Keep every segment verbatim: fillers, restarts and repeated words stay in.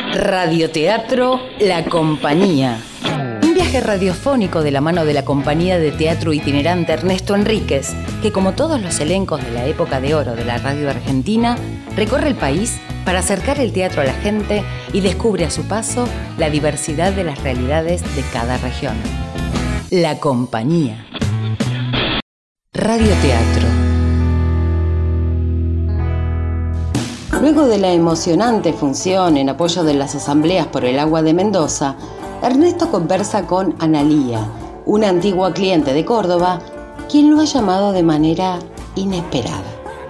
Radioteatro La Compañía. Un viaje radiofónico de la mano de la compañía de teatro itinerante Ernesto Enríquez, que como todos los elencos de la época de oro de la radio argentina, recorre el país para acercar el teatro a la gente y descubre a su paso la diversidad de las realidades de cada región. La Compañía. Radioteatro. Luego de la emocionante función en apoyo de las asambleas por el agua de Mendoza, Ernesto conversa con Analía, una antigua cliente de Córdoba, quien lo ha llamado de manera inesperada.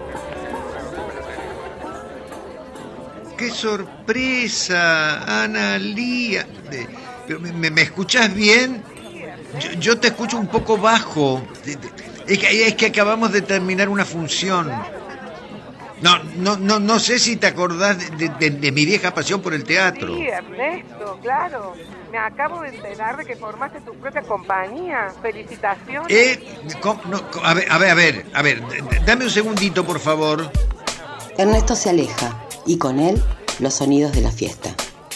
¡Qué sorpresa, Analía! ¿Pero me, me escuchás bien? Yo, yo te escucho un poco bajo. Es que, es que acabamos de terminar una función. No, no, no, no sé si te acordás de, de, de mi vieja pasión por el teatro. Sí, Ernesto, claro. Me acabo de enterar de que formaste tu propia compañía. Felicitaciones. Eh, ¿cómo? No, a ver, a ver, a ver, a ver, dame un segundito, por favor. Ernesto se aleja y con él los sonidos de la fiesta.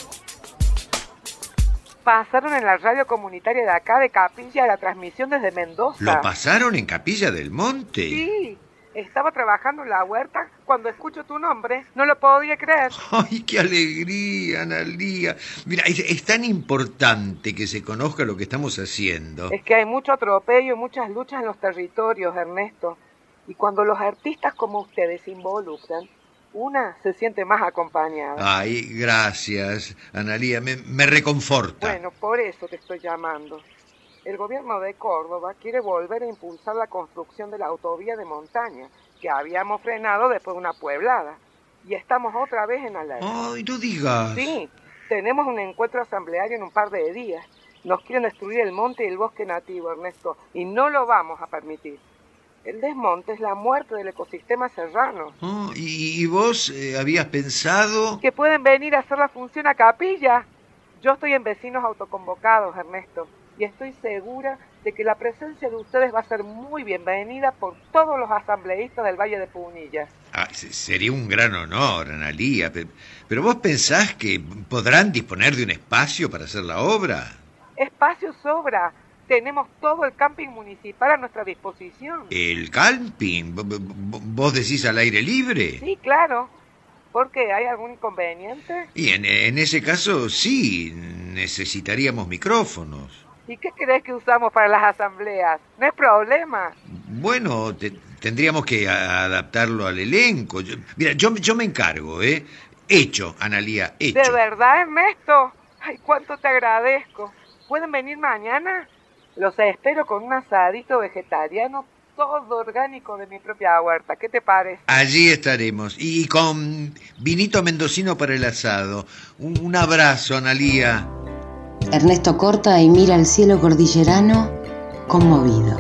Pasaron en la radio comunitaria de acá de Capilla la transmisión desde Mendoza. ¿Lo pasaron en Capilla del Monte? Sí. Estaba trabajando en la huerta cuando escucho tu nombre. No lo podía creer. ¡Ay, qué alegría, Analía! Mira, es, es tan importante que se conozca lo que estamos haciendo. Es que hay mucho atropello y muchas luchas en los territorios, Ernesto. Y cuando los artistas como ustedes se involucran, una se siente más acompañada. Ay, gracias, Analía. Me, me reconforta. Bueno, por eso te estoy llamando. El gobierno de Córdoba quiere volver a impulsar la construcción de la autovía de montaña, que habíamos frenado después de una pueblada. Y estamos otra vez en alerta. ¡Ay, no digas! Sí, tenemos un encuentro asambleario en un par de días. Nos quieren destruir el monte y el bosque nativo, Ernesto, y no lo vamos a permitir. El desmonte es la muerte del ecosistema serrano. Oh, ¿Y, y vos eh, habías pensado? Que pueden venir a hacer la función a Capilla. Yo estoy en vecinos autoconvocados, Ernesto. Y estoy segura de que la presencia de ustedes va a ser muy bienvenida por todos los asambleístas del Valle de Punilla. Ah, sería un gran honor, Analía. Pero vos pensás que podrán disponer de un espacio para hacer la obra. Espacio sobra. Tenemos todo el camping municipal a nuestra disposición. ¿El camping? ¿Vos decís al aire libre? Sí, claro. ¿Por qué? ¿Hay algún inconveniente? Y en, en ese caso, sí, necesitaríamos micrófonos. ¿Y qué crees que usamos para las asambleas? No es problema. Bueno, te, tendríamos que a, adaptarlo al elenco. Yo, mira, yo, yo me encargo, ¿eh? Hecho, Analía, hecho. ¿De verdad, Ernesto? Ay, cuánto te agradezco. ¿Pueden venir mañana? Los espero con un asadito vegetariano, todo orgánico de mi propia huerta. ¿Qué te parece? Allí estaremos. Y con vinito mendocino para el asado. Un, un abrazo, Analía. Ernesto corta y mira al cielo cordillerano conmovido.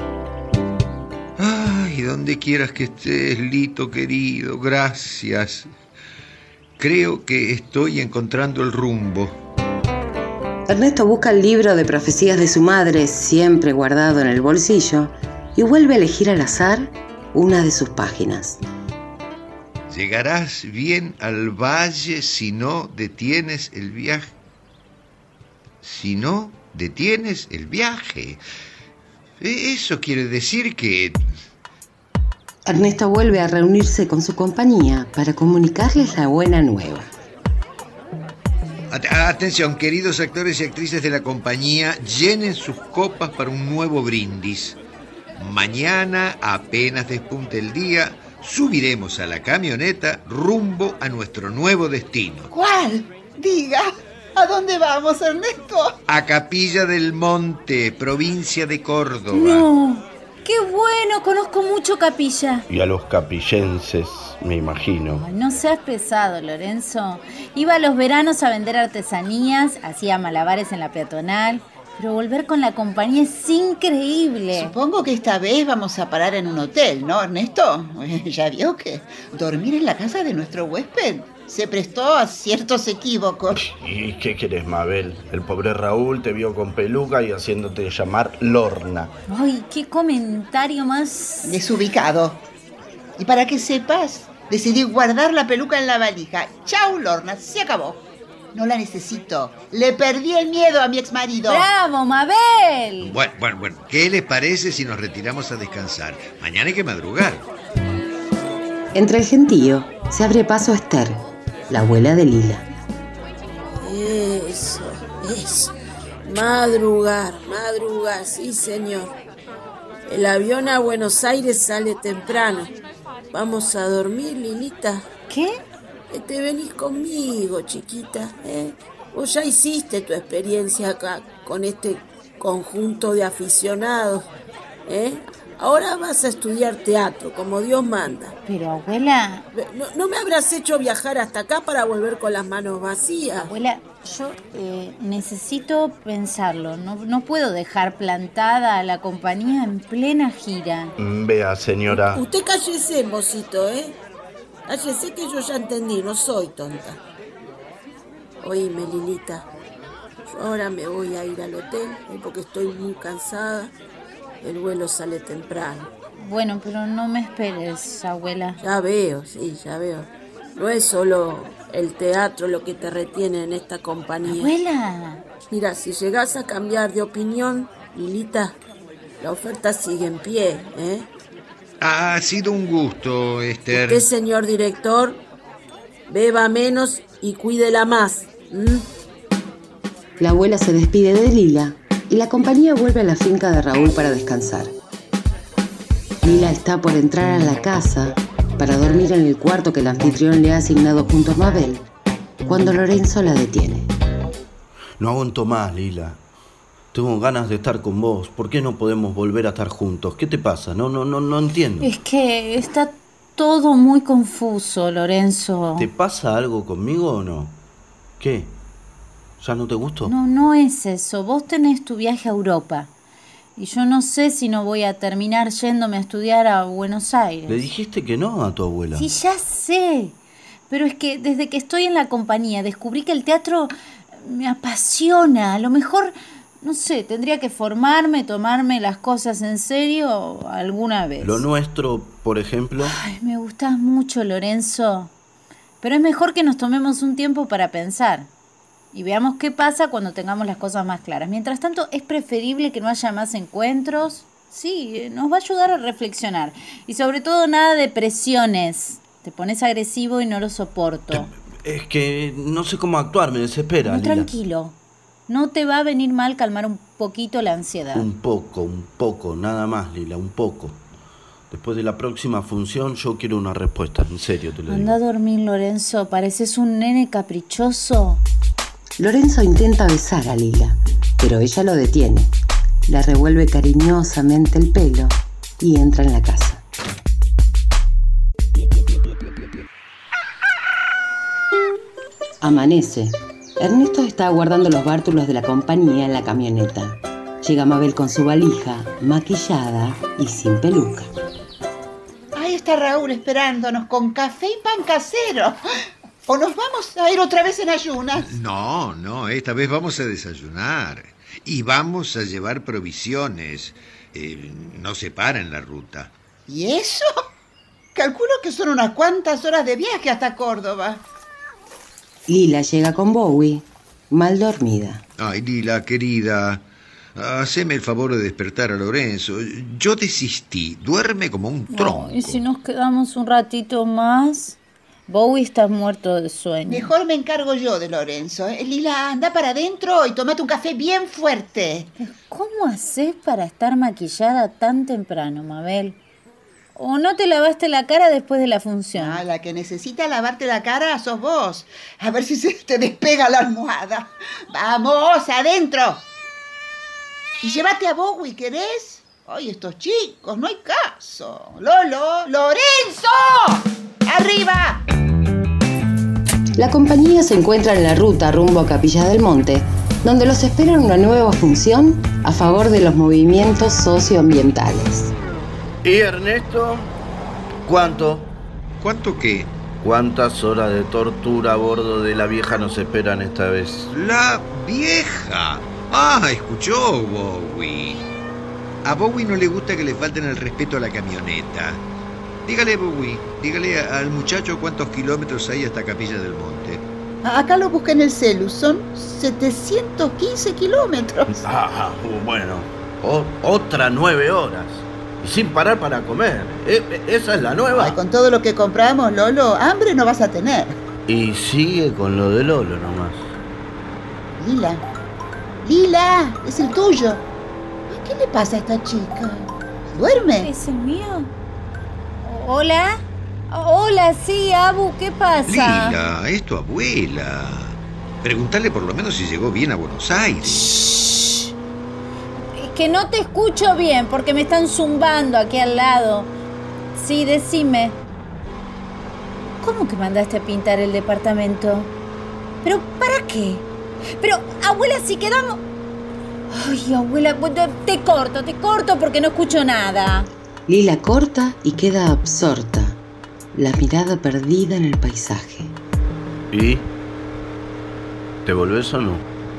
Ay, donde quieras que estés, Lito querido, gracias. Creo que estoy encontrando el rumbo. Ernesto busca el libro de profecías de su madre, siempre guardado en el bolsillo, y vuelve a elegir al azar una de sus páginas. Llegarás bien al valle si no detienes el viaje. Si no detienes el viaje. Eso quiere decir que... Ernesto vuelve a reunirse con su compañía para comunicarles la buena nueva. Atención, queridos actores y actrices de la compañía, llenen sus copas para un nuevo brindis. Mañana, apenas despunte el día, subiremos a la camioneta rumbo a nuestro nuevo destino. ¿Cuál? Diga. ¿A dónde vamos, Ernesto? A Capilla del Monte, provincia de Córdoba. No, qué bueno, conozco mucho Capilla. Y a los capillenses, me imagino. Ay, no seas pesado, Lorenzo. Iba a los veranos a vender artesanías, hacía malabares en la peatonal, pero volver con la compañía es increíble. Supongo que esta vez vamos a parar en un hotel, ¿no, Ernesto? Ya vio que dormir en la casa de nuestro huésped se prestó a ciertos equívocos. ¿Y qué querés, Mabel? El pobre Raúl te vio con peluca y haciéndote llamar Lorna. Ay, qué comentario más... desubicado. Y para que sepas, decidí guardar la peluca en la valija. Chau, Lorna, se acabó. No la necesito. Le perdí el miedo a mi exmarido. ¡Bravo, Mabel! Bueno, bueno, bueno. ¿Qué les parece si nos retiramos a descansar? Mañana hay que madrugar. Entre el gentío se abre paso Esther, la abuela de Lila. Eso, eso. Madrugar, madrugar, sí, señor. El avión a Buenos Aires sale temprano. Vamos a dormir, Lilita. ¿Qué? Te venís conmigo, chiquita, ¿eh? Vos ya hiciste tu experiencia acá con este conjunto de aficionados, ¿eh? Ahora vas a estudiar teatro, como Dios manda. Pero, abuela... ¿No, no me habrás hecho viajar hasta acá para volver con las manos vacías? Abuela, yo eh, necesito pensarlo. No, no puedo dejar plantada a la compañía en plena gira. Vea, señora. U- usted cállese, mocito, ¿eh? Cállese que yo ya entendí, no soy tonta. Oíme, Lilita, yo ahora me voy a ir al hotel, ¿eh? Porque estoy muy cansada. El vuelo sale temprano. Bueno, pero no me esperes, abuela. Ya veo, sí, ya veo. No es solo el teatro lo que te retiene en esta compañía. Abuela. Mira, si llegás a cambiar de opinión, Lilita, la oferta sigue en pie, ¿eh? Ha sido un gusto, Esther. Usted, señor director, beba menos y cuídela más. ¿Mm? La abuela se despide de Lila y la compañía vuelve a la finca de Raúl para descansar. Lila está por entrar a la casa para dormir en el cuarto que el anfitrión le ha asignado junto a Mabel, cuando Lorenzo la detiene. No aguanto más, Lila. Tengo ganas de estar con vos. ¿Por qué no podemos volver a estar juntos? ¿Qué te pasa? No, no, no, no entiendo. Es que está todo muy confuso, Lorenzo. ¿Te pasa algo conmigo o no? ¿Qué? ¿Ya no te gusto? No, no es eso. Vos tenés tu viaje a Europa. Y yo no sé si no voy a terminar yéndome a estudiar a Buenos Aires. ¿Le dijiste que no a tu abuela? Sí, ya sé. Pero es que desde que estoy en la compañía descubrí que el teatro me apasiona. A lo mejor, no sé, tendría que formarme, tomarme las cosas en serio alguna vez. Lo nuestro, por ejemplo. Ay, me gustás mucho, Lorenzo. Pero es mejor que nos tomemos un tiempo para pensar. Y veamos qué pasa cuando tengamos las cosas más claras. Mientras tanto, es preferible que no haya más encuentros. Sí, nos va a ayudar a reflexionar. Y sobre todo, nada de presiones. Te pones agresivo y no lo soporto. Es que no sé cómo actuar, me desespera, No, Lila. tranquilo. No te va a venir mal calmar un poquito la ansiedad. Un poco, un poco, nada más, Lila, un poco. Después de la próxima función yo quiero una respuesta, en serio te lo digo. Anda a dormir, Lorenzo. Pareces un nene caprichoso. Lorenzo intenta besar a Lila, pero ella lo detiene. Le revuelve cariñosamente el pelo y entra en la casa. Amanece. Ernesto está aguardando los bártulos de la compañía en la camioneta. Llega Mabel con su valija, maquillada y sin peluca. Ahí está Raúl esperándonos con café y pan casero. ¿O nos vamos a ir otra vez en ayunas? No, no, esta vez vamos a desayunar. Y vamos a llevar provisiones. Eh, no se para en la ruta. ¿Y eso? Calculo que son unas cuantas horas de viaje hasta Córdoba. Lila llega con Bowie, mal dormida. Ay, Lila, querida, haceme el favor de despertar a Lorenzo. Yo desistí, duerme como un tronco. Oh, ¿y si nos quedamos un ratito más? Bowie está muerto de sueño. Mejor me encargo yo de Lorenzo. ¿eh? Lila, anda para adentro y tomate un café bien fuerte. ¿Cómo haces para estar maquillada tan temprano, Mabel? ¿O no te lavaste la cara después de la función? Ah, la que necesita lavarte la cara sos vos. A ver si se te despega la almohada. ¡Vamos, adentro! Y llévate a Bowie, ¿querés? Ay, estos chicos, no hay caso. Lolo, ¡Lorenzo! ¡Arriba! La compañía se encuentra en la ruta rumbo a Capilla del Monte, donde los espera una nueva función a favor de los movimientos socioambientales. ¿Y Ernesto? ¿Cuánto? ¿Cuánto qué? ¿Cuántas horas de tortura a bordo de la vieja nos esperan esta vez? La vieja. Ah, escuchó Bowie. A Bowie no le gusta que le falten el respeto a la camioneta. Dígale, Bowie, dígale al muchacho cuántos kilómetros hay hasta Capilla del Monte. Acá lo busqué en el celu, son setecientos quince kilómetros. Ah, bueno, o- otra nueve horas. Y sin parar para comer. E- e- ¿Esa es la nueva? Ay, con todo lo que compramos, Lolo, hambre no vas a tener. Y sigue con lo de Lolo nomás. Lila, Lila, es el tuyo. Ay, ¿qué le pasa a esta chica? ¿Duerme? ¿Es el mío? ¿Hola? Hola, sí, Abu, ¿qué pasa? Lila, es tu abuela. Preguntale por lo menos si llegó bien a Buenos Aires. Shh. Es que no te escucho bien porque me están zumbando aquí al lado. Sí, decime. ¿Cómo que mandaste a pintar el departamento? ¿Pero para qué? Pero, abuela, si quedamos... Ay, abuela, pues te, te corto, te corto porque no escucho nada. Lila corta y queda absorta, la mirada perdida en el paisaje. ¿Y? ¿Te volvés o no?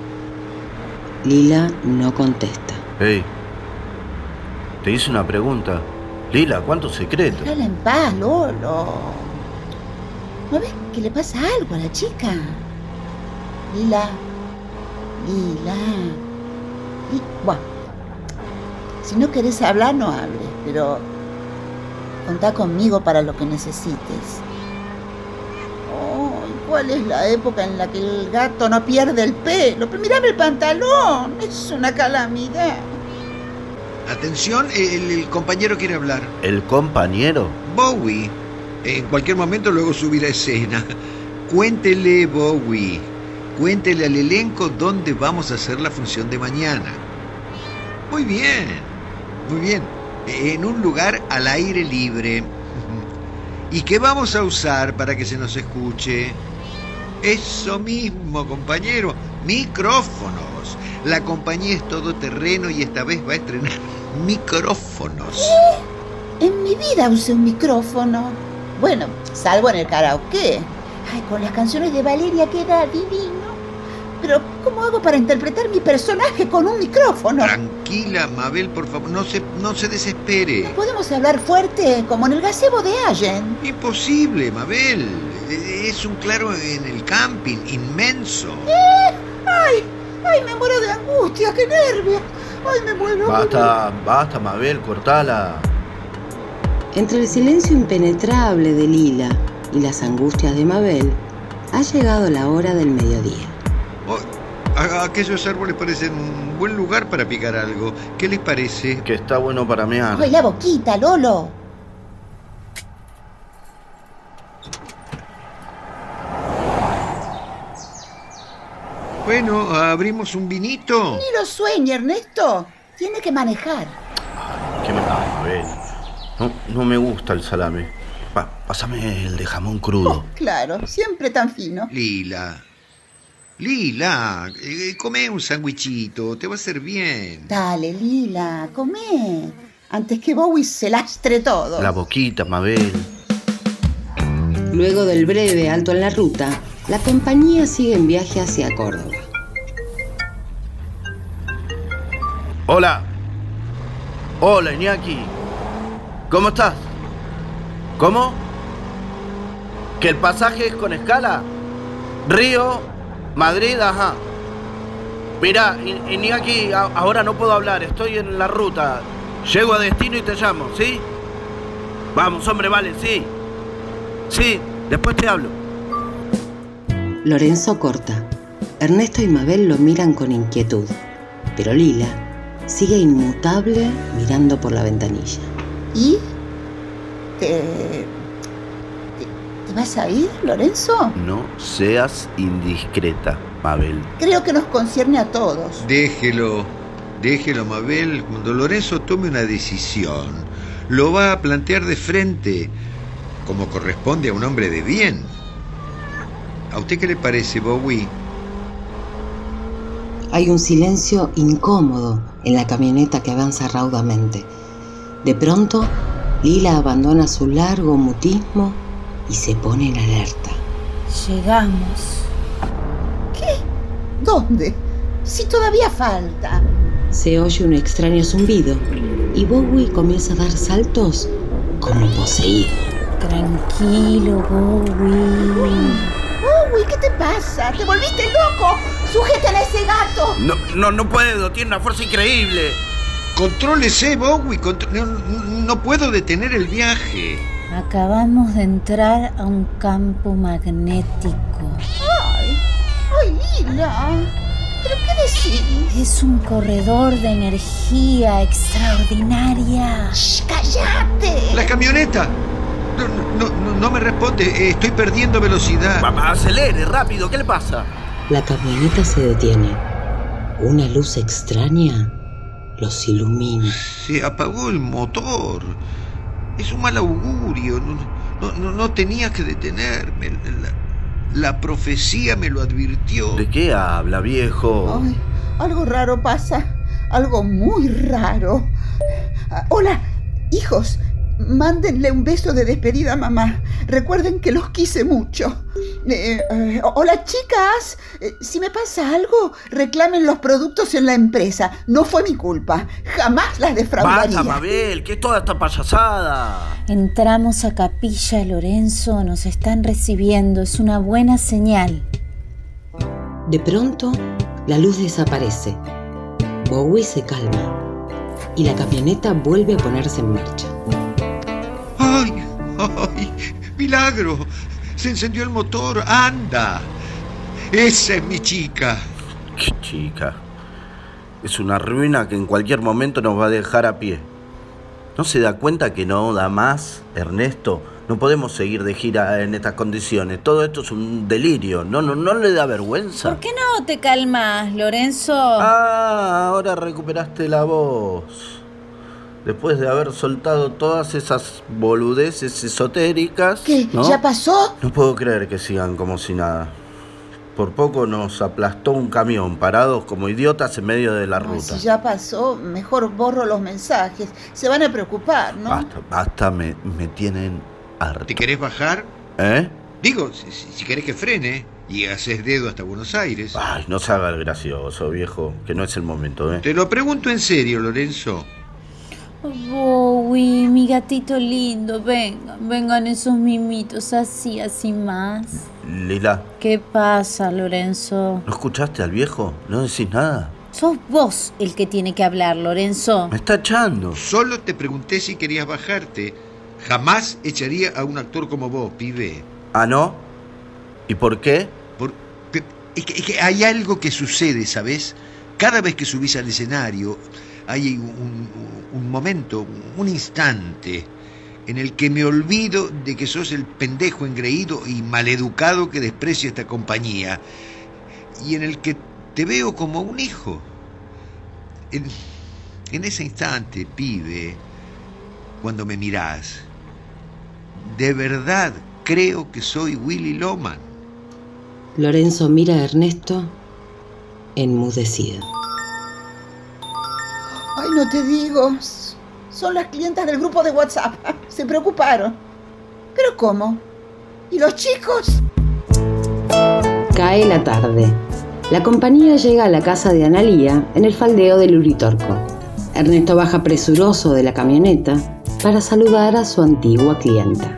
Lila no contesta. Hey, te hice una pregunta. Lila, ¿cuántos secretos? Déjala en paz, Lolo. ¿No ves que le pasa algo a la chica? Lila, Lila. Li- Bueno, si no querés hablar, no hables, pero contá conmigo para lo que necesites. Oh, ¿cuál es la época en la que el gato no pierde el pelo? Pero mirame el pantalón, es una calamidad. Atención, el, el compañero quiere hablar. ¿El compañero? Bowie. En cualquier momento luego subirá a escena. Cuéntele, Bowie. Cuéntele al elenco dónde vamos a hacer la función de mañana. Muy bien, muy bien. En un lugar al aire libre. ¿Y qué vamos a usar para que se nos escuche? Eso mismo, compañero. Micrófonos. La compañía es todoterreno y esta vez va a estrenar micrófonos. En mi vida usé un micrófono. Bueno, salvo en el karaoke. Ay, con las canciones de Valeria queda divino. Pero, ¿cómo hago para interpretar mi personaje con un micrófono? Tranquila, Mabel, por favor, no se, no se desespere. ¿Podemos hablar fuerte, como en el gazebo de Allen? Imposible, Mabel. Es un claro en el camping, inmenso. ¡Eh! ¡Ay! ¡Ay, me muero de angustia! ¡Qué nervios! ¡Ay, me muero! Basta, basta, Mabel, cortala. Entre el silencio impenetrable de Lila y las angustias de Mabel, ha llegado la hora del mediodía. Oh, a- aquellos árboles parecen un buen lugar para picar algo. ¿Qué les parece? Que está bueno para mear. ¡Ay, la boquita, Lolo! Bueno, abrimos un vinito. Ni lo sueñe, Ernesto. Tiene que manejar. ¿Qué me da, Mabel? No, no me gusta el salame. Pa, pásame el de jamón crudo. Oh, claro, siempre tan fino. Lila. Lila, eh, come un sándwichito, te va a hacer bien. Dale, Lila, comé. Antes que Bowie se lastre todo. La boquita, Mabel. Luego del breve alto en la ruta, la compañía sigue en viaje hacia Córdoba. Hola. Hola, Iñaki. ¿Cómo estás? ¿Cómo? ¿Que el pasaje es con escala? Río, Madrid, ajá. Mirá, I- Iñaki, a- ahora no puedo hablar, estoy en la ruta. Llego a destino y te llamo, ¿sí? Vamos, hombre, vale, sí. Sí, después te hablo. Lorenzo corta. Ernesto y Mabel lo miran con inquietud, pero Lila sigue inmutable mirando por la ventanilla. ¿Y? ¿Te... ¿Te, te vas a ir, Lorenzo? No seas indiscreta, Mabel. Creo que nos concierne a todos. Déjelo, déjelo, Mabel. Cuando Lorenzo tome una decisión, lo va a plantear de frente, como corresponde a un hombre de bien. ¿A usted qué le parece, Bowie? Hay un silencio incómodo en la camioneta que avanza raudamente. De pronto, Lila abandona su largo mutismo y se pone en alerta. Llegamos. ¿Dónde? Si todavía falta. Se oye un extraño zumbido y Bowie comienza a dar saltos como poseído. Tranquilo, Bowie. Bowie, ¿qué te pasa? pasa? ¿Te volviste loco? ¡Sujeten a ese gato! No, no, no puedo, tiene una fuerza increíble. Contrólese, Bowie. Contr- no, no puedo detener el viaje. Acabamos de entrar a un campo magnético. ¡Ay! ¡Ay, Lila! ¿Pero qué decís? Es un corredor de energía extraordinaria. ¡Shh! ¡Cállate! ¡La camioneta! No, no, no, no me responde. Estoy perdiendo velocidad. Papá, acelere, rápido, ¿qué le pasa? La camioneta se detiene. Una luz extraña los ilumina. Se apagó el motor. Es un mal augurio. No, no, no, no tenía que detenerme. La, la profecía me lo advirtió. ¿De qué habla, viejo? Ay, algo raro pasa. Algo muy raro. Ah, hola, hijos. Mándenle un beso de despedida a mamá. Recuerden que los quise mucho. Eh, eh, hola, chicas. Eh, si me pasa algo, reclamen los productos en la empresa. No fue mi culpa. Jamás las defraudaría. Basta, Mabel, ¿qué es toda esta payasada? Entramos a Capilla, Lorenzo. Nos están recibiendo. Es una buena señal. De pronto, la luz desaparece. Bowie se calma y la camioneta vuelve a ponerse en marcha. ¡Ay! ¡Ay! ¡Milagro! Se encendió el motor. ¡Anda! Esa es mi chica. ¿Qué chica? Es una ruina que en cualquier momento nos va a dejar a pie. ¿No se da cuenta que no da más, Ernesto? No podemos seguir de gira en estas condiciones. Todo esto es un delirio. ¿No, no, no le da vergüenza? ¿Por qué no te calmas, Lorenzo? Ah, ahora recuperaste la voz. Después de haber soltado todas esas boludeces esotéricas. ¿Qué? ¿No? ¿Ya pasó? No puedo creer que sigan como si nada. Por poco nos aplastó un camión, parados como idiotas en medio de la No, ruta. si ya pasó, mejor borro los mensajes. Se van a preocupar, ¿no? Basta, basta, me, me tienen harto. ¿Te querés bajar? ¿Eh? Digo, si, si querés que frene y haces dedo hasta Buenos Aires. Ay, no se haga el gracioso, viejo, que no es el momento, ¿eh? Te lo pregunto en serio, Lorenzo. Bowie, mi gatito lindo, vengan, vengan esos mimitos, así, así más. Lila, ¿Qué pasa, Lorenzo? ¿no escuchaste al viejo? ¿No decís nada? Sos vos el que tiene que hablar, Lorenzo. Me está echando. Solo te pregunté si querías bajarte. Jamás echaría a un actor como vos, pibe. ¿Ah, no? ¿Y por qué? Porque es que, es que hay algo que sucede, ¿sabes? Cada vez que subís al escenario, hay un, un, un momento, un instante, en el que me olvido de que sos el pendejo engreído y maleducado que desprecia esta compañía, y en el que te veo como un hijo. En, en ese instante, pibe, cuando me mirás, de verdad creo que soy Willy Loman. Lorenzo mira a Ernesto enmudecido. Ay, no te digo. Son las clientas del grupo de WhatsApp. Se preocuparon. ¿Pero cómo? ¿Y los chicos? Cae la tarde. La compañía llega a la casa de Analía en el faldeo del Uritorco. Ernesto baja presuroso de la camioneta para saludar a su antigua clienta.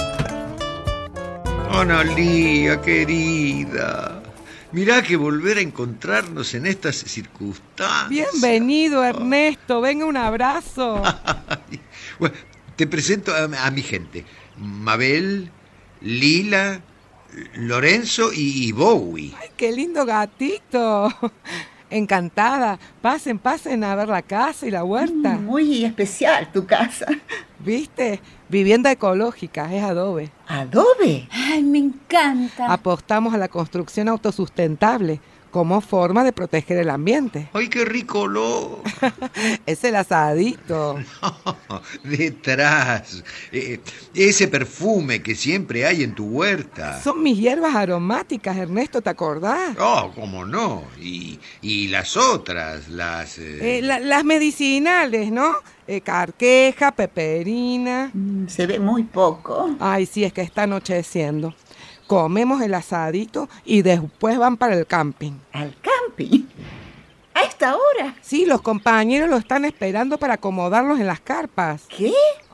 Analía, querida. Mirá que volver a encontrarnos en estas circunstancias. Bienvenido, Ernesto. Venga, un abrazo. Bueno, te presento a, a mi gente. Mabel, Lila, Lorenzo y, y Bowie. Ay, qué lindo gatito. Encantada. Pasen, pasen a ver la casa y la huerta. Mm, muy especial tu casa. ¿Viste? Vivienda ecológica, es adobe. ¿Adobe? Ay, me encanta. Apostamos a la construcción autosustentable como forma de proteger el ambiente. ¡Ay, qué rico olor! Es el asadito. No, detrás. Eh, ese perfume que siempre hay en tu huerta. Son mis hierbas aromáticas, Ernesto, ¿te acordás? Oh, cómo no. Y, y las otras, las... Eh... Eh, la- las medicinales, ¿no? Eh, carqueja, peperina. Mm, se ve muy poco. Ay, sí, es que está anocheciendo. Comemos el asadito y después van para el camping. ¿Al camping? ¿A esta hora? Sí, los compañeros lo están esperando para acomodarlos en las carpas. ¿Qué?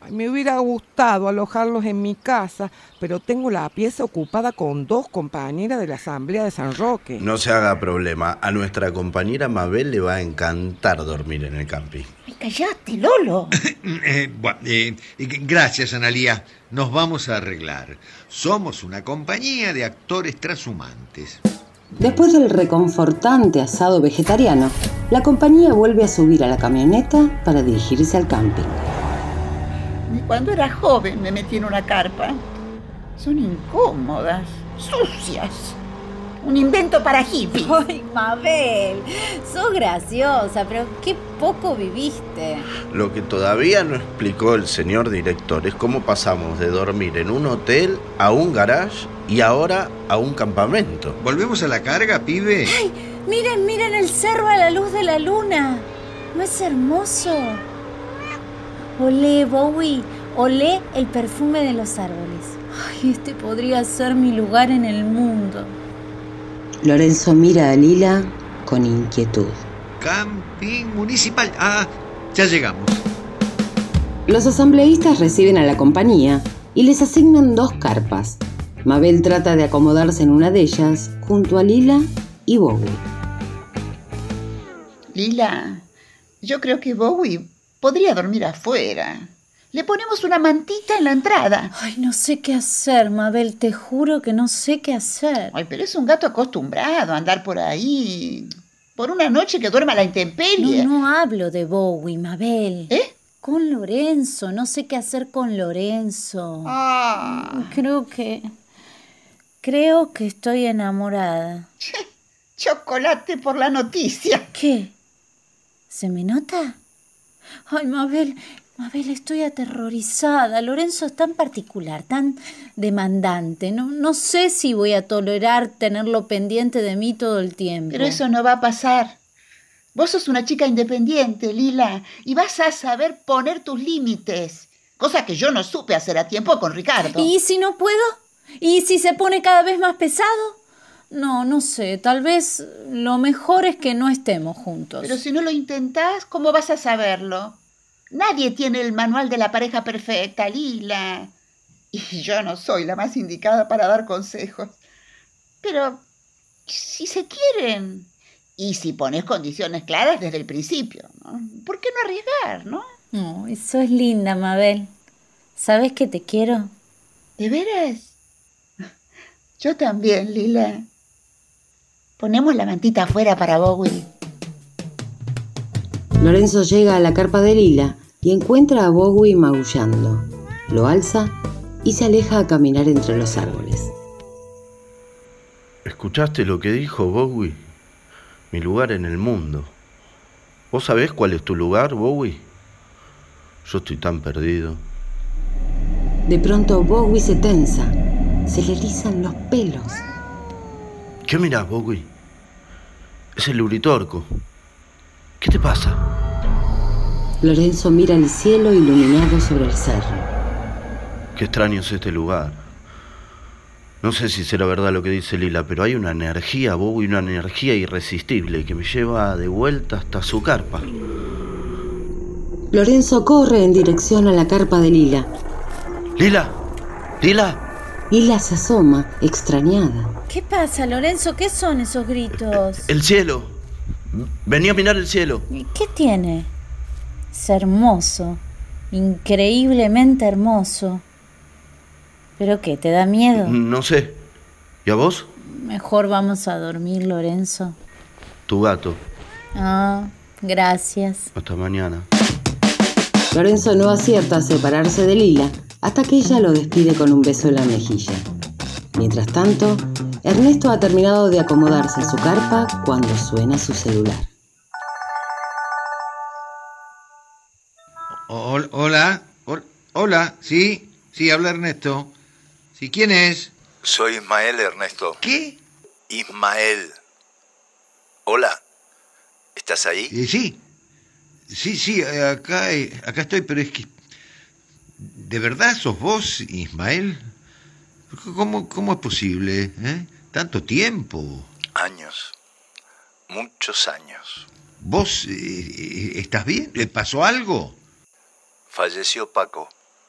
Ay, me hubiera gustado alojarlos en mi casa, pero tengo la pieza ocupada con dos compañeras de la Asamblea de San Roque. No se haga problema. A nuestra compañera Mabel le va a encantar dormir en el camping. Ay, cállate, Lolo. eh, bueno, eh, gracias, Analía. Nos vamos a arreglar. Somos una compañía de actores trashumantes. Después del reconfortante asado vegetariano, la compañía vuelve a subir a la camioneta para dirigirse al camping. Cuando era joven me metí en una carpa. Son incómodas, sucias. Un invento para hippies. Ay, Mabel, sos graciosa, pero qué poco viviste. Lo que todavía no explicó el señor director es cómo pasamos de dormir en un hotel a un garage y ahora a un campamento. ¿Volvemos a la carga, pibe? ¡Ay! Miren, miren el cerro a la luz de la luna. ¿No es hermoso? Olé, Bowie, olé el perfume de los árboles. Ay, este podría ser mi lugar en el mundo. Lorenzo mira a Lila con inquietud. Camping municipal. Ah, ya llegamos. Los asambleístas reciben a la compañía y les asignan dos carpas. Mabel trata de acomodarse en una de ellas junto a Lila y Bowie. Lila, yo creo que Bowie podría dormir afuera. Le ponemos una mantita en la entrada. Ay, no sé qué hacer, Mabel. Te juro que no sé qué hacer. Ay, pero es un gato acostumbrado a andar por ahí. Por una noche que duerma a la intemperie. No, no hablo de Bowie, Mabel. ¿Eh? Con Lorenzo. No sé qué hacer con Lorenzo. Ah. Creo que... Creo que estoy enamorada. Chocolate por la noticia. ¿Qué? ¿Se me nota? Ay, Mabel... Mabel, estoy aterrorizada. Lorenzo es tan particular, tan demandante. No, no sé si voy a tolerar tenerlo pendiente de mí todo el tiempo. Pero eso no va a pasar. Vos sos una chica independiente, Lila, y vas a saber poner tus límites. Cosa que yo no supe hacer a tiempo con Ricardo. ¿Y si no puedo? ¿Y si se pone cada vez más pesado? No, no sé. Tal vez lo mejor es que no estemos juntos. Pero si no lo intentás, ¿cómo vas a saberlo? Nadie tiene el manual de la pareja perfecta, Lila. Y yo no soy la más indicada para dar consejos. Pero si se quieren, y si pones condiciones claras desde el principio, ¿no? ¿Por qué no arriesgar, no? No, eso es linda, Mabel. ¿Sabes que te quiero? ¿De veras? Yo también, Lila. Ponemos la mantita afuera para Bowie. Lorenzo llega a la carpa de Lila y encuentra a Bowie maullando. Lo alza y se aleja a caminar entre los árboles. ¿Escuchaste lo que dijo Bowie? Mi lugar en el mundo. ¿Vos sabés cuál es tu lugar, Bowie? Yo estoy tan perdido. De pronto Bowie se tensa. Se le erizan los pelos. ¿Qué mirás, Bowie? Es el Uritorco. ¿Qué te pasa? Lorenzo mira el cielo iluminado sobre el cerro. Qué extraño es este lugar. No sé si será verdad lo que dice Lila, pero hay una energía, Bowie, una energía irresistible que me lleva de vuelta hasta su carpa. Lorenzo corre en dirección a la carpa de Lila. ¡Lila! ¡Lila! Lila se asoma, extrañada. ¿Qué pasa, Lorenzo? ¿Qué son esos gritos? ¡El cielo! Vení a mirar el cielo. ¿Y qué tiene? Es hermoso, increíblemente hermoso. ¿Pero qué, te da miedo? No sé. ¿Y a vos? Mejor vamos a dormir, Lorenzo. Tu gato. Ah, gracias. Hasta mañana. Lorenzo no acierta a separarse de Lila hasta que ella lo despide con un beso en la mejilla. Mientras tanto, Ernesto ha terminado de acomodarse en su carpa cuando suena su celular. Hola, hola, sí, sí, habla Ernesto. Sí, ¿quién es? Soy Ismael, Ernesto. ¿Qué? Ismael. Hola, ¿estás ahí? Eh, sí, sí, sí, acá, acá estoy, pero es que... ¿De verdad sos vos, Ismael? ¿Cómo, cómo es posible? ¿Eh? ¿Tanto tiempo? Años, muchos años. ¿Vos eh, estás bien? ¿Le pasó algo? Falleció Paco.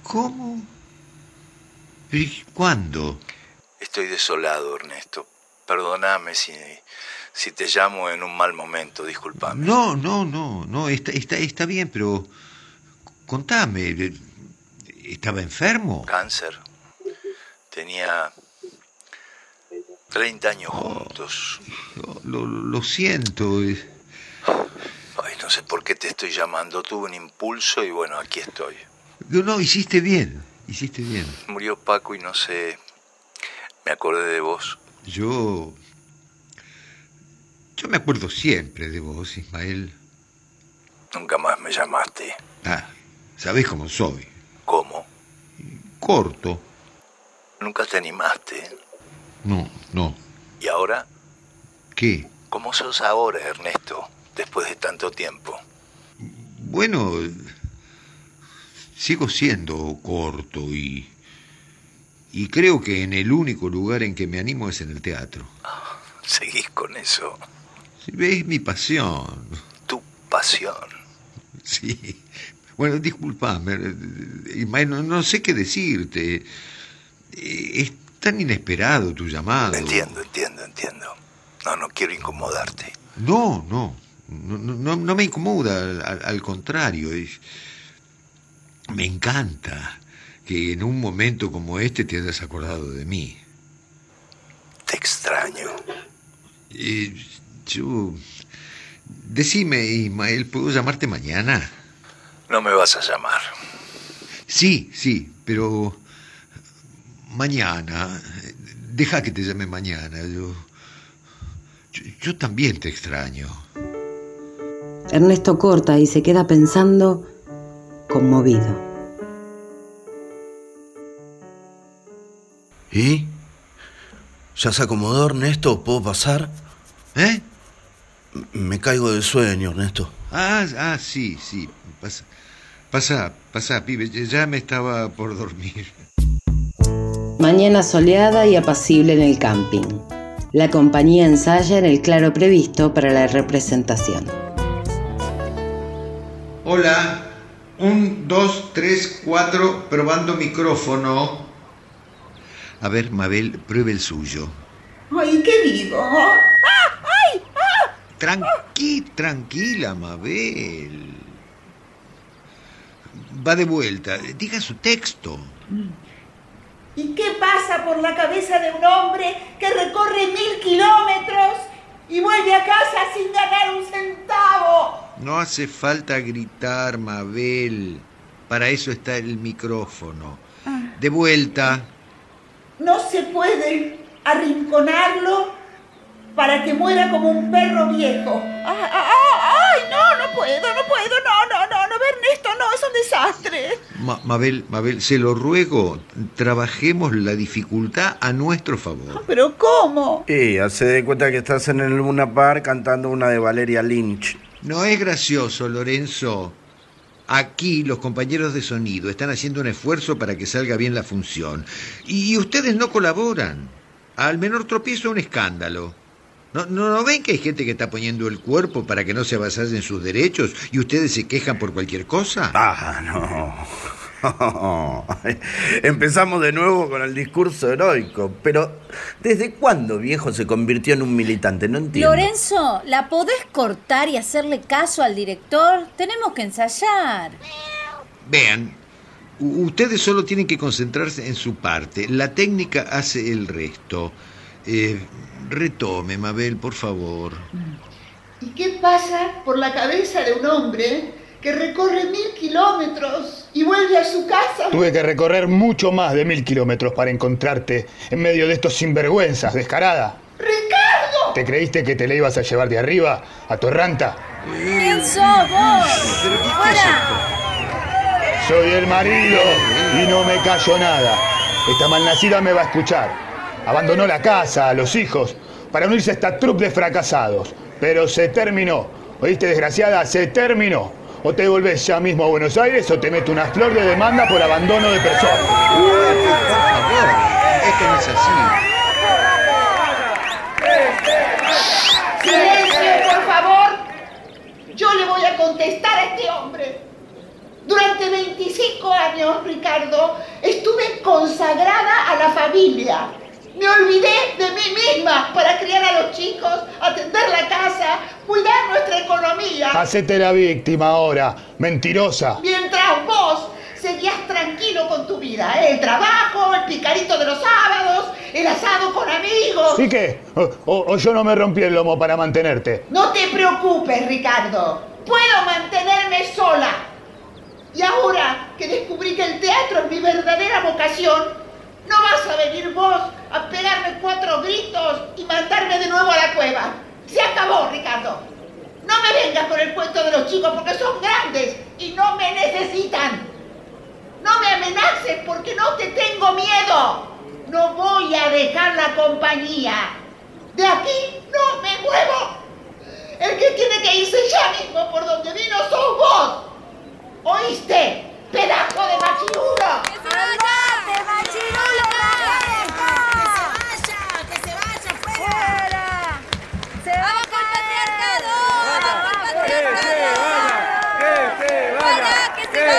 ¿Cómo? ¿Y cuándo? Estoy desolado, Ernesto. Perdóname si, si te llamo en un mal momento, discúlpame. No, no, no, no, está, está, está bien, pero contame, ¿estaba enfermo? Cáncer. Tenía treinta años juntos. Oh, lo, lo siento. Ay, no sé por qué te estoy llamando. Tuve un impulso y bueno, aquí estoy. No, no, hiciste bien, hiciste bien. Murió Paco y no sé, me acordé de vos. Yo... Yo me acuerdo siempre de vos, Ismael. Nunca más me llamaste. Ah, sabés cómo soy. ¿Cómo? Corto. Nunca te animaste. No, no. ¿Y ahora? ¿Qué? ¿Cómo sos ahora, Ernesto, después de tanto tiempo? Bueno, sigo siendo corto y... Y creo que en el único lugar en que me animo es en el teatro. Oh, ¿seguís con eso? Sí, es mi pasión. ¿Tu pasión? Sí. Bueno, discúlpame, Ismael, no, no sé qué decirte. Es tan inesperado tu llamado. Entiendo, entiendo, entiendo. No, no quiero incomodarte. No, no. No, no, no me incomoda, al, al contrario. Es, me encanta que en un momento como este te hayas acordado de mí. Te extraño. Eh, yo... Decime, Ismael, ¿puedo llamarte mañana? No me vas a llamar. Sí, sí, pero... Mañana. Deja que te llame mañana. Yo... Yo, yo también te extraño. Ernesto corta y se queda pensando, conmovido. ¿Y? ¿Ya se acomodó, Ernesto? ¿Puedo pasar? ¿Eh? Me caigo del sueño, Ernesto. Ah, ah, sí, sí. Pasa, pasa, pasa, pibe. Ya me estaba por dormir. Mañana soleada y apacible en el camping. La compañía ensaya en el claro previsto para la representación. Hola. Un, dos, tres, cuatro. Probando micrófono. A ver, Mabel, pruebe el suyo. Ay, ¿qué digo? ¡Ah! ¡Ay! ¡Ah! Tranqui, tranquila, Mabel. Va de vuelta. Diga su texto. ¿Y qué pasa por la cabeza de un hombre que recorre mil kilómetros y vuelve a casa sin ganar un centavo? No hace falta gritar, Mabel. Para eso está el micrófono. De vuelta. No se puede arrinconarlo para que muera como un perro viejo. ¡Ay, ay, no, no puedo, no puedo, no, no, no, no, Ernesto, no, es un desastre! Ma- Mabel, Mabel, se lo ruego, trabajemos la dificultad a nuestro favor. ¿Pero cómo? Y hace de cuenta que estás en el Luna Park cantando una de Valeria Lynch. No es gracioso, Lorenzo. Aquí los compañeros de sonido están haciendo un esfuerzo para que salga bien la función. Y ustedes no colaboran. Al menor tropiezo, un escándalo. ¿No, no, ¿No ven que hay gente que está poniendo el cuerpo para que no se avasallen sus derechos y ustedes se quejan por cualquier cosa? Ah, no. Empezamos de nuevo con el discurso heroico. Pero, ¿desde cuándo viejo se convirtió en un militante? No entiendo. Lorenzo, ¿la podés cortar y hacerle caso al director? Tenemos que ensayar. Vean, u- ustedes solo tienen que concentrarse en su parte. La técnica hace el resto. Eh, retome, Mabel, por favor. ¿Y qué pasa por la cabeza de un hombre que recorre mil kilómetros y vuelve a su casa? Tuve que recorrer mucho más de mil kilómetros para encontrarte en medio de estos sinvergüenzas, descarada. ¡Ricardo! ¿Te creíste que te la ibas a llevar de arriba, a tu erranta? ¿Quién sos vos? ¡Fuera! Soy el marido y no me callo nada. Esta malnacida me va a escuchar. Abandonó la casa, a los hijos, para unirse a esta troupe de fracasados. Pero se terminó. ¿Oíste, desgraciada? Se terminó. O te volvés ya mismo a Buenos Aires o te meto una flor de demanda por abandono de persona. Por favor, esto no es así. ¡Silencio, por favor! Yo le voy a contestar a este hombre. Durante veinte veinticinco años, Ricardo, estuve consagrada a la familia. Me olvidé de mí misma para criar a los chicos, atender la casa, cuidar nuestra economía. Hacete la víctima ahora, mentirosa. Mientras vos seguías tranquilo con tu vida, ¿eh? El trabajo, el picarito de los sábados, el asado con amigos. ¿Y qué? O, o, o yo no me rompí el lomo para mantenerte. No te preocupes, Ricardo. Puedo mantenerme sola. Y ahora que descubrí que el teatro es mi verdadera vocación, no vas a venir vos a pegarme cuatro gritos y mandarme de nuevo a la cueva. Se acabó, Ricardo. No me vengas con el cuento de los chicos porque son grandes y no me necesitan. No me amenaces porque no te tengo miedo. No voy a dejar la compañía. De aquí no me muevo. El que tiene que irse ya mismo por donde vino sos vos. ¿Oíste? ¡Pedazo de machirulo! ¡Que se vaya! ¡Machirulo! ¡Que se vaya! ¡Fuera! ¡Se va a ¡Que se vaya! ¡Que se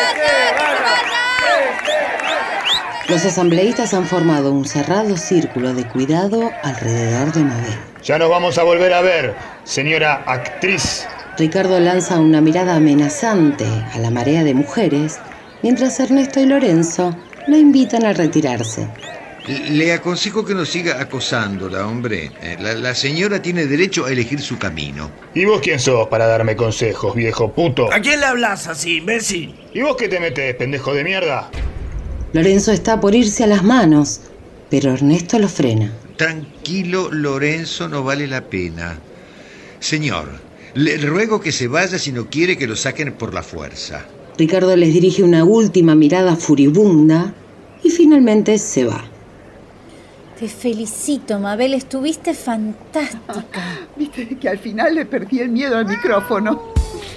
vaya! Los asambleístas han formado un cerrado círculo de cuidado alrededor de Mabel. Ya nos vamos a volver a ver, señora actriz. Ricardo lanza una mirada amenazante a la marea de mujeres, mientras Ernesto y Lorenzo lo invitan a retirarse. Le aconsejo que no siga acosándola, hombre. La, la señora tiene derecho a elegir su camino. ¿Y vos quién sos para darme consejos, viejo puto? ¿A quién le hablas así, imbécil? ¿Y vos qué te metes, pendejo de mierda? Lorenzo está por irse a las manos, pero Ernesto lo frena. Tranquilo, Lorenzo, no vale la pena. Señor, le ruego que se vaya si no quiere que lo saquen por la fuerza. Ricardo les dirige una última mirada furibunda y finalmente se va. Te felicito, Mabel, estuviste fantástica. Viste que al final le perdí el miedo al micrófono.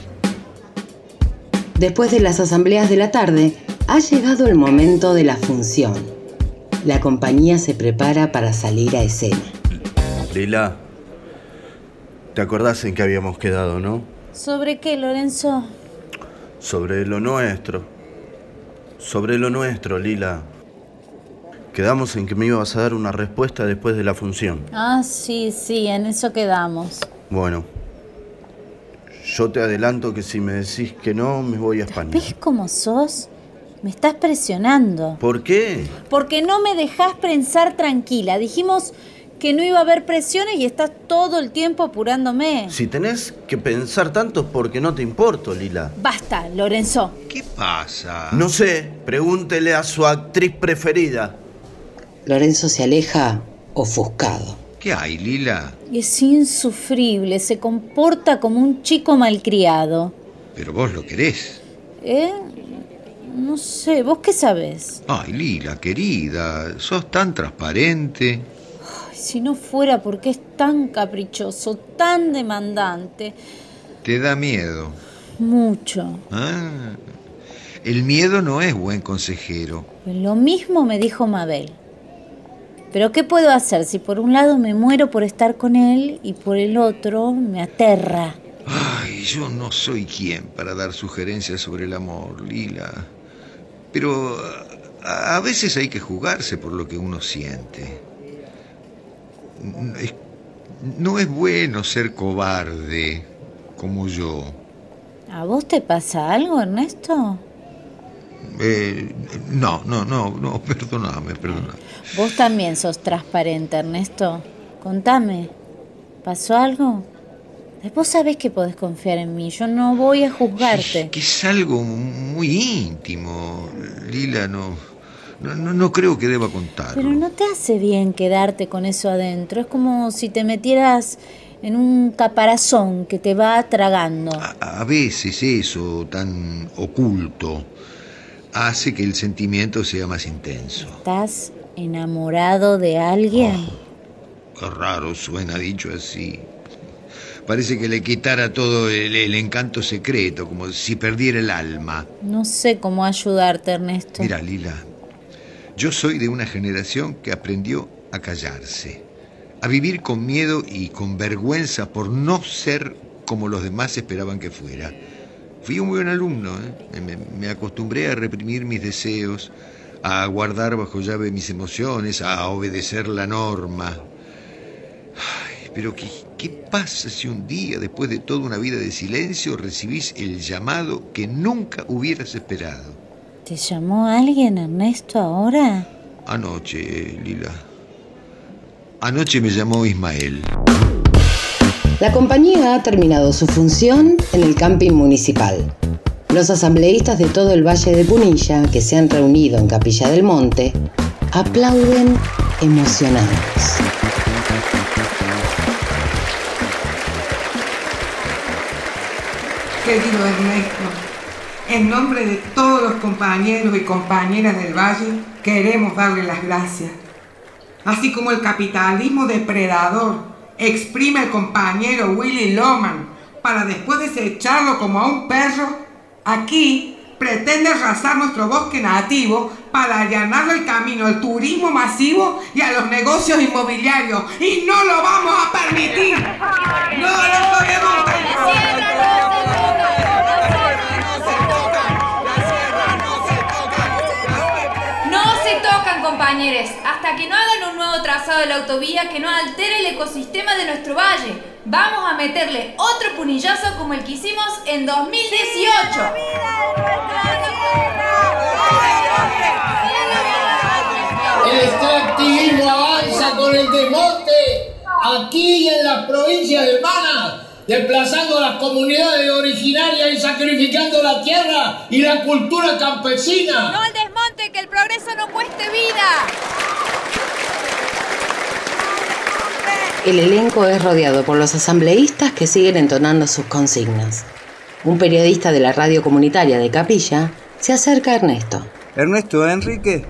Después de las asambleas de la tarde, ha llegado el momento de la función. La compañía se prepara para salir a escena. Lila, ¿te acordás en qué habíamos quedado, no? ¿Sobre qué, Lorenzo? Sobre lo nuestro. Sobre lo nuestro, Lila. Quedamos en que me ibas a dar una respuesta después de la función. Ah, sí, sí, en eso quedamos. Bueno, yo te adelanto que si me decís que no, me voy a España. ¿Ves cómo sos? Me estás presionando. ¿Por qué? Porque no me dejás pensar tranquila. Dijimos que no iba a haber presiones y estás todo el tiempo apurándome. Si tenés que pensar tanto es porque no te importo, Lila. Basta, Lorenzo. ¿Qué pasa? No sé, pregúntele a su actriz preferida. Lorenzo se aleja ofuscado. ¿Qué hay, Lila? Es insufrible, se comporta como un chico malcriado. Pero vos lo querés. ¿Eh? No sé, ¿vos qué sabés? Ay, Lila, querida, sos tan transparente. Ay, si no fuera porque es tan caprichoso, tan demandante. ¿Te da miedo? Mucho. Ah, el miedo no es buen consejero. Lo mismo me dijo Mabel. Pero ¿qué puedo hacer si por un lado me muero por estar con él y por el otro me aterra? Ay, yo no soy quien para dar sugerencias sobre el amor, Lila. Pero a, a veces hay que jugarse por lo que uno siente. Es, no es bueno ser cobarde como yo. ¿A vos te pasa algo, Ernesto? Eh, no, no, no, no, perdóname, perdóname. Vos también sos transparente, Ernesto. Contame, ¿pasó algo? Vos sabés que podés confiar en mí, yo no voy a juzgarte. Es que es algo muy íntimo, Lila, no, no, no creo que deba contarlo. Pero no te hace bien quedarte con eso adentro, es como si te metieras en un caparazón que te va tragando. A, a veces eso, tan oculto, hace que el sentimiento sea más intenso. ¿Estás enamorado de alguien? Oh, qué raro suena dicho así. Parece que le quitara todo el, el encanto secreto, como si perdiera el alma. No sé cómo ayudarte, Ernesto. Mira, Lila, yo soy de una generación que aprendió a callarse, a vivir con miedo y con vergüenza por no ser como los demás esperaban que fuera. Fui un buen alumno, ¿eh? me, me acostumbré a reprimir mis deseos, a guardar bajo llave mis emociones, a obedecer la norma. Ay, pero ¿qué, qué pasa si un día, después de toda una vida de silencio, recibís el llamado que nunca hubieras esperado? ¿Te llamó alguien, Ernesto, ahora? Anoche, Lila. Anoche me llamó Ismael. La compañía ha terminado su función en el camping municipal. Los asambleístas de todo el Valle de Punilla, que se han reunido en Capilla del Monte, aplauden emocionados. Querido Ernesto, en nombre de todos los compañeros y compañeras del Valle, queremos darle las gracias. Así como el capitalismo depredador exprime al compañero Willy Loman para después desecharlo como a un perro, aquí pretende arrasar nuestro bosque nativo para allanarle el camino al turismo masivo y a los negocios inmobiliarios. ¡Y no lo vamos a permitir! ¡No lo podemos permitir! Compañeros, hasta que no hagan un nuevo trazado de la autovía que no altere el ecosistema de nuestro valle, vamos a meterle otro punillazo como el que hicimos en dos mil dieciocho. El extractivismo avanza con el desmonte aquí y en las provincias hermanas, desplazando a las comunidades originarias y sacrificando la tierra y la cultura campesina. No al desmonte, que el progreso no cueste vida. El elenco es rodeado por los asambleístas que siguen entonando sus consignas. Un periodista de la radio comunitaria de Capilla se acerca a Ernesto. Ernesto, Enrique,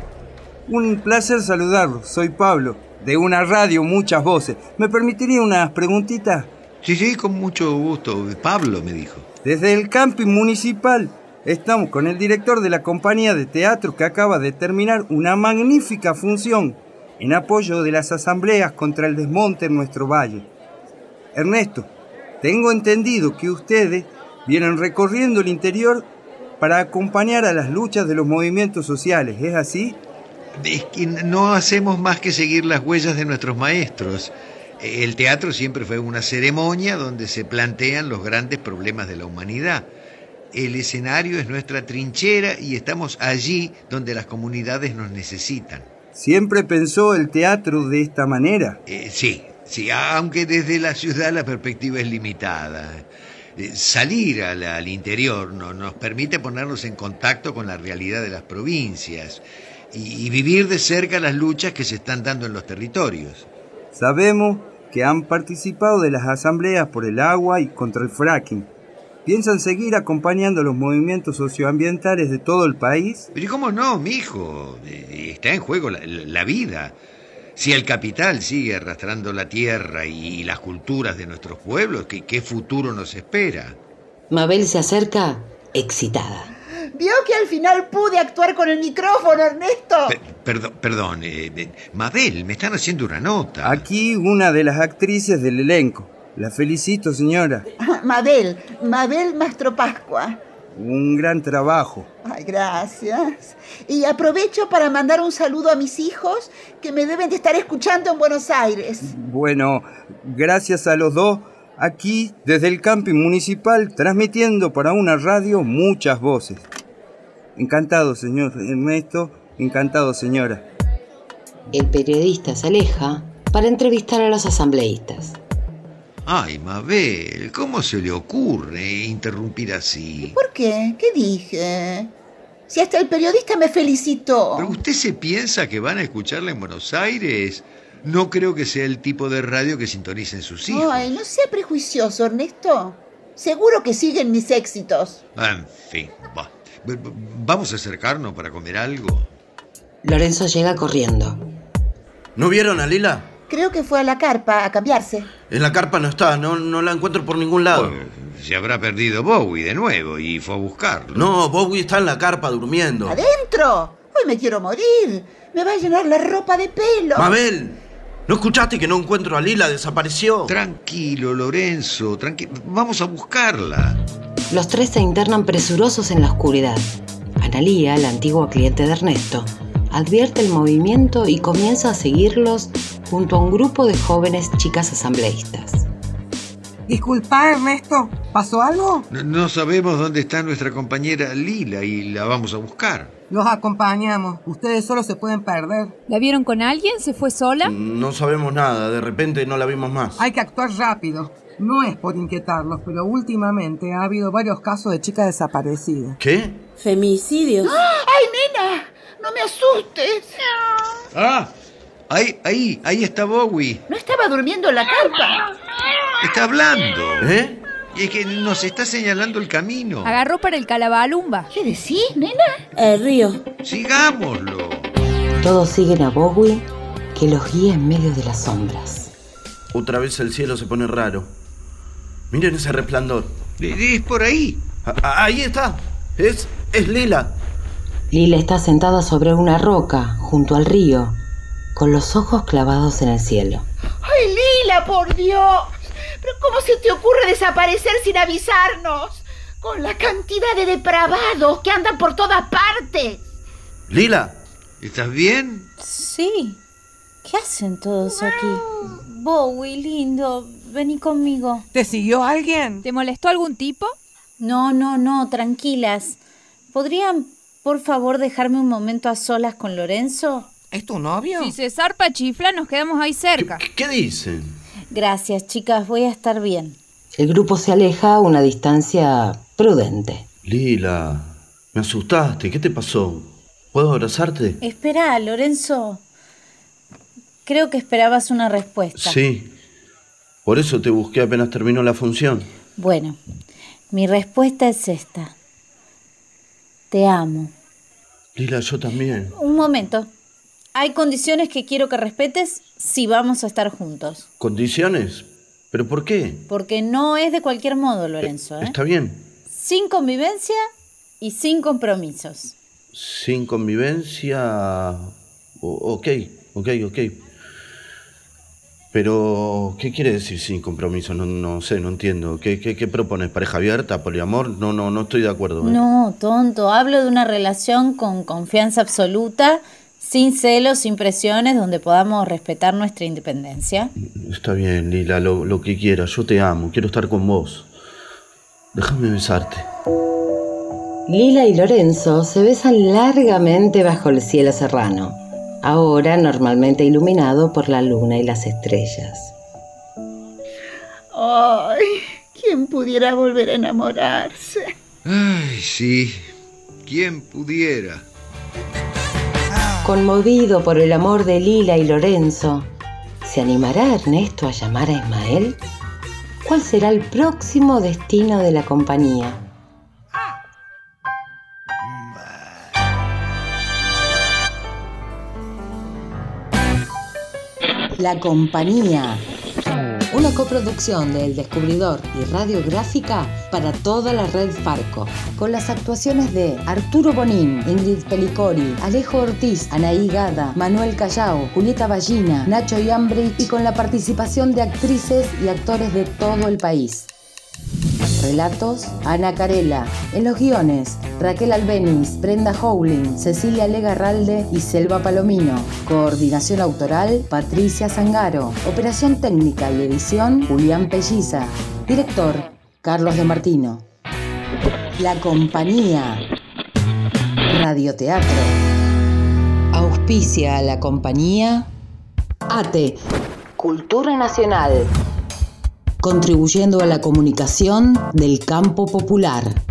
un placer saludarlo. Soy Pablo, de una radio Muchas Voces. ¿Me permitiría unas preguntitas? Sí, sí, con mucho gusto. Pablo me dijo. Desde el camping municipal estamos con el director de la compañía de teatro que acaba de terminar una magnífica función en apoyo de las asambleas contra el desmonte en nuestro valle. Ernesto, tengo entendido que ustedes vienen recorriendo el interior para acompañar a las luchas de los movimientos sociales, ¿es así? Es que no hacemos más que seguir las huellas de nuestros maestros. El teatro siempre fue una ceremonia donde se plantean los grandes problemas de la humanidad. El escenario es nuestra trinchera y estamos allí donde las comunidades nos necesitan. ¿Siempre pensó el teatro de esta manera? Eh, sí, sí, aunque desde la ciudad la perspectiva es limitada. Eh, salir al, al interior no, nos permite ponernos en contacto con la realidad de las provincias y, y vivir de cerca las luchas que se están dando en los territorios. Sabemos que han participado de las asambleas por el agua y contra el fracking. ¿Piensan seguir acompañando los movimientos socioambientales de todo el país? Pero ¿cómo no, mijo? Está en juego la, la vida. Si el capital sigue arrastrando la tierra y las culturas de nuestros pueblos, ¿qué, qué futuro nos espera? Mabel se acerca excitada. ¿Vio que al final pude actuar con el micrófono, Ernesto? Per, perdón, perdón eh, eh, Mabel, me están haciendo una nota. Aquí una de las actrices del elenco. La felicito, señora. Mabel, Mabel Mastropascua. Un gran trabajo. Ay, gracias. Y aprovecho para mandar un saludo a mis hijos que me deben de estar escuchando en Buenos Aires. Bueno, gracias a los dos. Aquí, desde el camping municipal, transmitiendo para una radio Muchas Voces. Encantado, señor Ernesto. Encantado, señora. El periodista se aleja para entrevistar a los asambleístas. Ay, Mabel, ¿cómo se le ocurre interrumpir así? ¿Por qué? ¿Qué dije? Si hasta el periodista me felicitó. ¿Pero usted se piensa que van a escucharla en Buenos Aires? No creo que sea el tipo de radio que sintonicen sus hijos. Ay, no sea prejuicioso, Ernesto. Seguro que siguen mis éxitos. En fin, va. Vamos a acercarnos para comer algo. Lorenzo llega corriendo. ¿No vieron a Lila? Creo que fue a la carpa a cambiarse. En la carpa no está, no, no la encuentro por ningún lado. Pues, se habrá perdido Bowie de nuevo y fue a buscarlo. No, Bowie está en la carpa durmiendo. ¡Adentro! Hoy me quiero morir. Me va a llenar la ropa de pelo. Mabel, ¿no escuchaste que no encuentro a Lila? Desapareció. Tranquilo, Lorenzo, tranquilo. Vamos a buscarla. Los tres se internan presurosos en la oscuridad. Analía, la antigua cliente de Ernesto, advierte el movimiento y comienza a seguirlos junto a un grupo de jóvenes chicas asambleístas. Disculpa, Ernesto, ¿pasó algo? No, no sabemos dónde está nuestra compañera Lila y la vamos a buscar. Los acompañamos. Ustedes solo se pueden perder. ¿La vieron con alguien? ¿Se fue sola? No sabemos nada, de repente no la vimos más. Hay que actuar rápido. No es por inquietarlos, pero últimamente ha habido varios casos de chicas desaparecidas. ¿Qué? Femicidios. ¡Ay, nena! ¡No me asustes! Ah, ahí, ahí, ahí está Bowie. ¿No estaba durmiendo en la carpa? Está hablando. ¿Eh? Y es que nos está señalando el camino. Agarró para el Calabalumba. ¿Qué decís, nena? El río. Sigámoslo. Todos siguen a Bowie, que los guía en medio de las sombras. Otra vez el cielo se pone raro. Miren ese resplandor. Es por ahí. A- ahí está. Es, es Lila. Lila está sentada sobre una roca, junto al río, con los ojos clavados en el cielo. ¡Ay, Lila, por Dios! ¿Pero cómo se te ocurre desaparecer sin avisarnos? Con la cantidad de depravados que andan por todas partes. Lila. ¿Estás bien? Sí. ¿Qué hacen todos aquí? Bowie, lindo, vení conmigo. ¿Te siguió alguien? ¿Te molestó algún tipo? No, no, no, tranquilas. ¿Podrían, por favor, dejarme un momento a solas con Lorenzo? ¿Es tu novio? Si se zarpa chifla, nos quedamos ahí cerca. ¿Qué, qué dicen? Gracias, chicas, voy a estar bien. El grupo se aleja a una distancia prudente. Lila, me asustaste. ¿Qué te pasó? ¿Puedo abrazarte? Espera, Lorenzo. Creo que esperabas una respuesta. Sí. Por eso te busqué apenas terminó la función. Bueno, mi respuesta es esta. Te amo. Lila, yo también. Un momento. Hay condiciones que quiero que respetes si vamos a estar juntos. ¿Condiciones? ¿Pero por qué? Porque no es de cualquier modo, Lorenzo, ¿eh? Está bien. Sin convivencia y sin compromisos. Sin convivencia... O- ok, ok, ok. Pero, ¿qué quiere decir sin compromiso? No, no sé, no entiendo. ¿Qué, qué, qué propones? ¿Pareja abierta? ¿Poliamor? No, no, no estoy de acuerdo. ¿eh? No, tonto. Hablo de una relación con confianza absoluta, sin celos, sin presiones, donde podamos respetar nuestra independencia. Está bien, Lila, lo, lo que quieras. Yo te amo, quiero estar con vos. Déjame besarte. Lila y Lorenzo se besan largamente bajo el cielo serrano, ahora normalmente iluminado por la luna y las estrellas. ¡Ay! ¿Quién pudiera volver a enamorarse? Ay, sí. ¿Quién pudiera? Conmovido por el amor de Lila y Lorenzo, ¿se animará Ernesto a llamar a Ismael? ¿Cuál será el próximo destino de la compañía? La Compañía, una coproducción de El Descubridor y Radiográfica para toda la red Farco, con las actuaciones de Arturo Bonín, Ingrid Pelicori, Alejo Ortiz, Anaí Gada, Manuel Callao, Julieta Ballina, Nacho Iambri y con la participación de actrices y actores de todo el país. Relatos, Ana Carela. En los guiones, Raquel Albeniz, Brenda Howling, Cecilia Legarralde y Selva Palomino. Coordinación autoral, Patricia Zangaro. Operación técnica y edición, Julián Pelliza. Director, Carlos de Martino. La Compañía. Radioteatro. Auspicia a la compañía ATE. Cultura Nacional. Contribuyendo a la comunicación del campo popular.